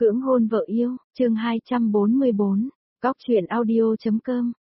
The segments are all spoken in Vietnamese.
Cưỡng hôn vợ yêu, chương 244, góc truyện audio.com,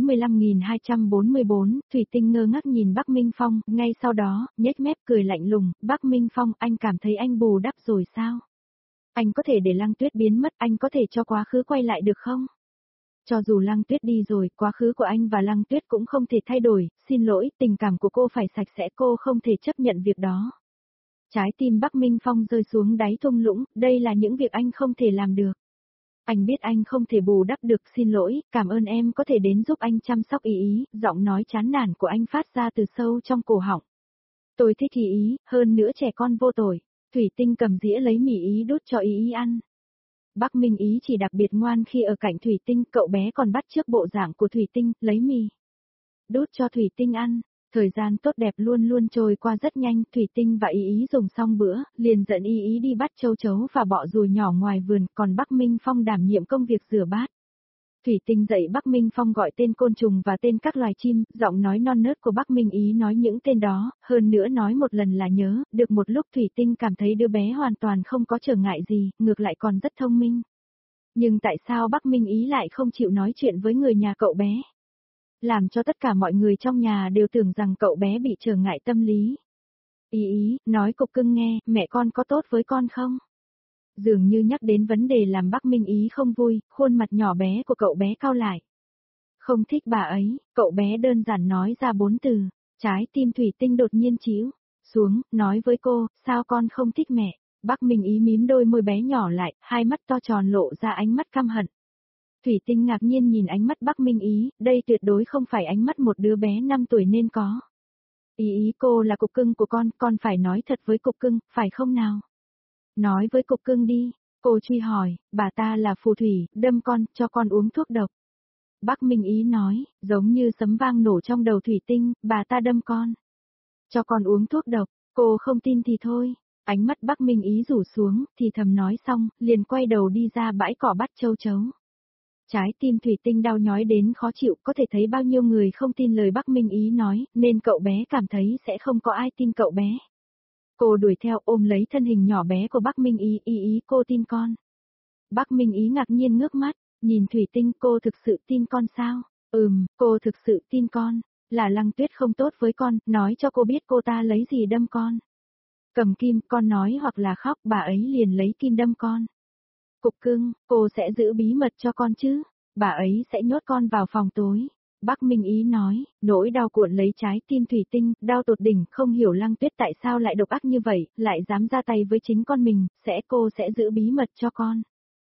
45.244, Thủy Tinh ngơ ngác nhìn Bắc Minh Phong, ngay sau đó, nhếch mép cười lạnh lùng, Bắc Minh Phong, anh cảm thấy anh bù đắp rồi sao? Anh có thể để Lăng Tuyết biến mất, anh có thể cho quá khứ quay lại được không? Cho dù Lăng Tuyết đi rồi, quá khứ của anh và Lăng Tuyết cũng không thể thay đổi, xin lỗi, tình cảm của cô phải sạch sẽ, cô không thể chấp nhận việc đó. Trái tim Bắc Minh Phong rơi xuống đáy thung lũng, đây là những việc anh không thể làm được. Anh biết anh không thể bù đắp được, xin lỗi, cảm ơn em có thể đến giúp anh chăm sóc Ý Ý, giọng nói chán nản của anh phát ra từ sâu trong cổ họng. Tôi thích Ý Ý, hơn nữa trẻ con vô tội. Thủy Tinh cầm dĩa lấy mì Ý đút cho Ý Ý ăn. Bắc Minh Ý chỉ đặc biệt ngoan khi ở cạnh Thủy Tinh, cậu bé còn bắt chước bộ dạng của Thủy Tinh, lấy mì đút cho Thủy Tinh ăn. Thời gian tốt đẹp luôn luôn trôi qua rất nhanh, Thủy Tinh và Ý Ý dùng xong bữa, liền dẫn Ý Ý đi bắt châu chấu và bọ ruồi nhỏ ngoài vườn, còn Bắc Minh Phong đảm nhiệm công việc rửa bát. Thủy Tinh dạy Bắc Minh Phong gọi tên côn trùng và tên các loài chim, giọng nói non nớt của Bắc Minh Ý nói những tên đó, hơn nữa nói một lần là nhớ, được một lúc Thủy Tinh cảm thấy đứa bé hoàn toàn không có trở ngại gì, ngược lại còn rất thông minh. Nhưng tại sao Bắc Minh Ý lại không chịu nói chuyện với người nhà cậu bé? Làm cho tất cả mọi người trong nhà đều tưởng rằng cậu bé bị trở ngại tâm lý. Ý Ý, nói cục cưng nghe, mẹ con có tốt với con không? Dường như nhắc đến vấn đề làm Bắc Minh Ý không vui, khuôn mặt nhỏ bé của cậu bé cau lại. Không thích bà ấy, cậu bé đơn giản nói ra 4 từ, trái tim Thủy Tinh đột nhiên chíu xuống, nói với cô, sao con không thích mẹ? Bắc Minh Ý mím đôi môi bé nhỏ lại, hai mắt to tròn lộ ra ánh mắt căm hận. Thủy Tinh ngạc nhiên nhìn ánh mắt Bắc Minh Ý, đây tuyệt đối không phải ánh mắt một đứa bé 5 tuổi nên có. Ý Ý, cô là cục cưng của con phải nói thật với cục cưng, phải không nào? Nói với cục cưng đi, cô truy hỏi, bà ta là phù thủy, đâm con, cho con uống thuốc độc. Bắc Minh Ý nói, giống như sấm vang nổ trong đầu Thủy Tinh, bà ta đâm con. Cho con uống thuốc độc, cô không tin thì thôi. Ánh mắt Bắc Minh Ý rủ xuống, thì thầm nói xong, liền quay đầu đi ra bãi cỏ bắt châu chấu. Trái tim Thủy Tinh đau nhói đến khó chịu, có thể thấy bao nhiêu người không tin lời Bắc Minh Ý nói, nên cậu bé cảm thấy sẽ không có ai tin cậu bé. Cô đuổi theo ôm lấy thân hình nhỏ bé của Bắc Minh Ý, Ý cô tin con. Bắc Minh Ý ngạc nhiên ngước mắt, nhìn Thủy Tinh, cô thực sự tin con sao? Cô thực sự tin con, là Lăng Tuyết không tốt với con, nói cho cô biết cô ta lấy gì đâm con. Cầm kim, con nói hoặc là khóc, bà ấy liền lấy kim đâm con. Cục cưng, cô sẽ giữ bí mật cho con chứ, bà ấy sẽ nhốt con vào phòng tối. Bắc Minh Ý nói, nỗi đau cuộn lấy trái tim Thủy Tinh, đau tột đỉnh, không hiểu Lăng Tuyết tại sao lại độc ác như vậy, lại dám ra tay với chính con mình, cô sẽ giữ bí mật cho con.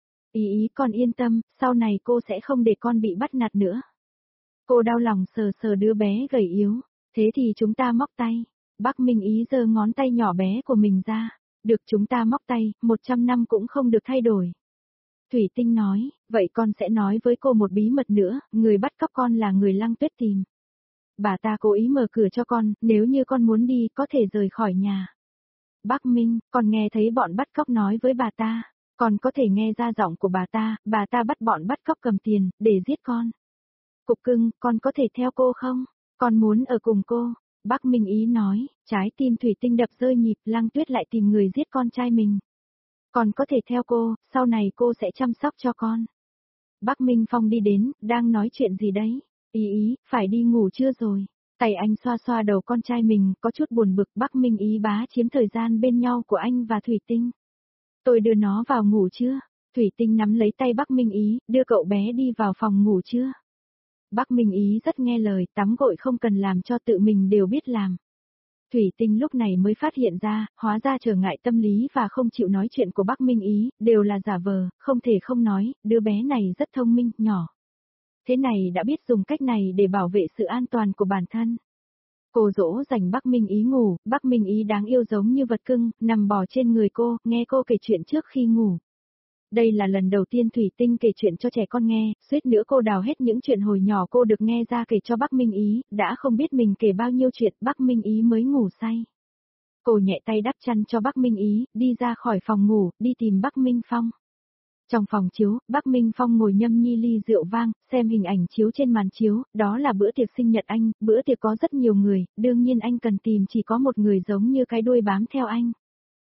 Ý con yên tâm, sau này cô sẽ không để con bị bắt nạt nữa. Cô đau lòng sờ sờ đứa bé gầy yếu, thế thì chúng ta móc tay. Bắc Minh Ý giơ ngón tay nhỏ bé của mình ra, được chúng ta móc tay, 100 năm cũng không được thay đổi. Thủy Tinh nói, vậy con sẽ nói với cô một bí mật nữa, người bắt cóc con là người Lăng Tuyết tìm. Bà ta cố ý mở cửa cho con, nếu như con muốn đi có thể rời khỏi nhà. Bắc Minh, con nghe thấy bọn bắt cóc nói với bà ta, con có thể nghe ra giọng của bà ta bắt bọn bắt cóc cầm tiền, để giết con. Cục cưng, con có thể theo cô không? Con muốn ở cùng cô. Bắc Minh Ý nói, trái tim Thủy Tinh đập rơi nhịp, Lăng Tuyết lại tìm người giết con trai mình. Con có thể theo cô, sau này cô sẽ chăm sóc cho con. Bắc Minh Phong đi đến, đang nói chuyện gì đấy? Ý, phải đi ngủ chưa rồi? Tay anh xoa xoa đầu con trai mình, có chút buồn bực. Bắc Minh Ý bá chiếm thời gian bên nhau của anh và Thủy Tinh. Tôi đưa nó vào ngủ chưa? Thủy Tinh nắm lấy tay Bắc Minh Ý, đưa cậu bé đi vào phòng ngủ chưa? Bắc Minh Ý rất nghe lời, tắm gội không cần làm cho tự mình đều biết làm. Thủy Tinh lúc này mới phát hiện ra, hóa ra trở ngại tâm lý và không chịu nói chuyện của Bắc Minh Ý, đều là giả vờ, không thể không nói, đứa bé này rất thông minh, nhỏ. Thế này đã biết dùng cách này để bảo vệ sự an toàn của bản thân. Cô dỗ dành Bắc Minh Ý ngủ, Bắc Minh Ý đáng yêu giống như vật cưng, nằm bò trên người cô, nghe cô kể chuyện trước khi ngủ. Đây là lần đầu tiên Thủy Tinh kể chuyện cho trẻ con nghe, suýt nữa cô đào hết những chuyện hồi nhỏ cô được nghe ra kể cho Bắc Minh Ý, đã không biết mình kể bao nhiêu chuyện, Bắc Minh Ý mới ngủ say. Cô nhẹ tay đắp chăn cho Bắc Minh Ý, đi ra khỏi phòng ngủ, đi tìm Bắc Minh Phong. Trong phòng chiếu, Bắc Minh Phong ngồi nhâm nhi ly rượu vang, xem hình ảnh chiếu trên màn chiếu, đó là bữa tiệc sinh nhật anh, bữa tiệc có rất nhiều người, đương nhiên anh cần tìm chỉ có một người giống như cái đuôi bám theo anh.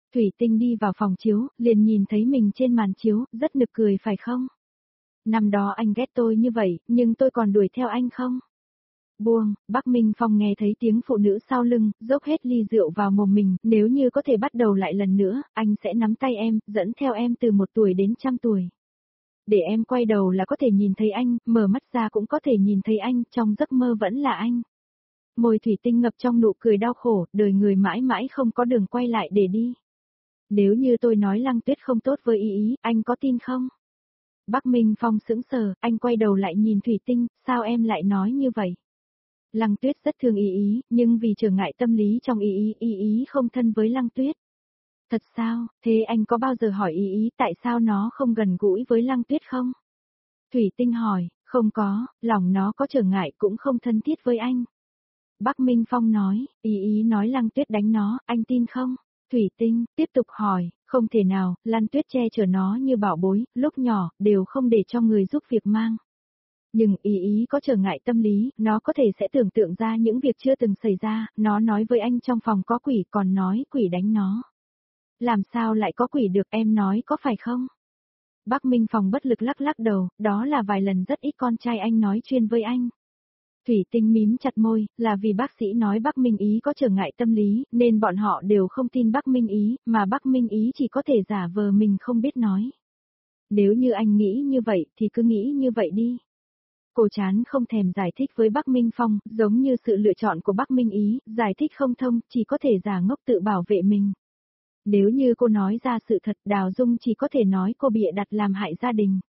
Thủy Tinh đi vào phòng chiếu, liền nhìn thấy mình trên màn chiếu, rất nực cười phải không? Năm đó anh ghét tôi như vậy, nhưng tôi còn đuổi theo anh không? Buông, Bắc Minh Phong nghe thấy tiếng phụ nữ sau lưng, dốc hết ly rượu vào mồm mình, nếu như có thể bắt đầu lại lần nữa, anh sẽ nắm tay em, dẫn theo em từ 1 tuổi đến 100 tuổi. Để em quay đầu là có thể nhìn thấy anh, mở mắt ra cũng có thể nhìn thấy anh, trong giấc mơ vẫn là anh. Môi Thủy Tinh ngập trong nụ cười đau khổ, đời người mãi mãi không có đường quay lại để đi. Nếu như tôi nói Lăng Tuyết không tốt với ý, anh có tin không? Bắc Minh Phong sững sờ, anh quay đầu lại nhìn Thủy Tinh, sao em lại nói như vậy? Lăng Tuyết rất thương ý, nhưng vì trở ngại tâm lý trong ý không thân với Lăng Tuyết. Thật sao, thế anh có bao giờ hỏi ý tại sao nó không gần gũi với Lăng Tuyết không? Thủy Tinh hỏi, không có, lòng nó có trở ngại cũng không thân thiết với anh. Bắc Minh Phong nói, ý nói Lăng Tuyết đánh nó, anh tin không? Thủy Tinh tiếp tục hỏi, không thể nào, Lăng Tuyết che chở nó như bảo bối, lúc nhỏ, đều không để cho người giúp việc mang. Nhưng ý có trở ngại tâm lý, nó có thể sẽ tưởng tượng ra những việc chưa từng xảy ra, nó nói với anh trong phòng có quỷ còn nói quỷ đánh nó. Làm sao lại có quỷ được em nói có phải không? Bắc Minh Phong bất lực lắc đầu, đó là vài lần rất ít con trai anh nói chuyên với anh. Thủy Tinh mím chặt môi, là vì bác sĩ nói Bắc Minh Ý có trở ngại tâm lý, nên bọn họ đều không tin Bắc Minh Ý, mà Bắc Minh Ý chỉ có thể giả vờ mình không biết nói. Nếu như anh nghĩ như vậy thì cứ nghĩ như vậy đi. Cô chán không thèm giải thích với Bắc Minh Phong, giống như sự lựa chọn của Bắc Minh Ý, giải thích không thông, chỉ có thể giả ngốc tự bảo vệ mình. Nếu như cô nói ra sự thật, Đào Dung chỉ có thể nói cô bịa đặt làm hại gia đình.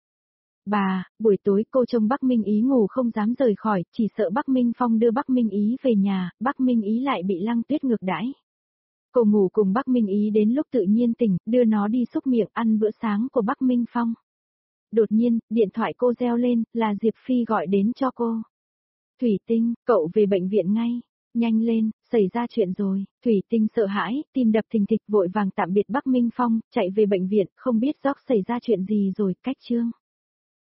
Bà, buổi tối cô trông Bắc Minh Ý ngủ không dám rời khỏi, chỉ sợ Bắc Minh Phong đưa Bắc Minh Ý về nhà, Bắc Minh Ý lại bị Lăng Tuyết ngược đãi. Cô ngủ cùng Bắc Minh Ý đến lúc tự nhiên tỉnh, đưa nó đi xúc miệng ăn bữa sáng của Bắc Minh Phong. Đột nhiên, điện thoại cô reo lên, là Diệp Phi gọi đến cho cô. Thủy Tinh, cậu về bệnh viện ngay. Nhanh lên, xảy ra chuyện rồi. Thủy Tinh sợ hãi, tim đập thình thịch vội vàng tạm biệt Bắc Minh Phong, chạy về bệnh viện, không biết Gióc xảy ra chuyện gì rồi, cách chương.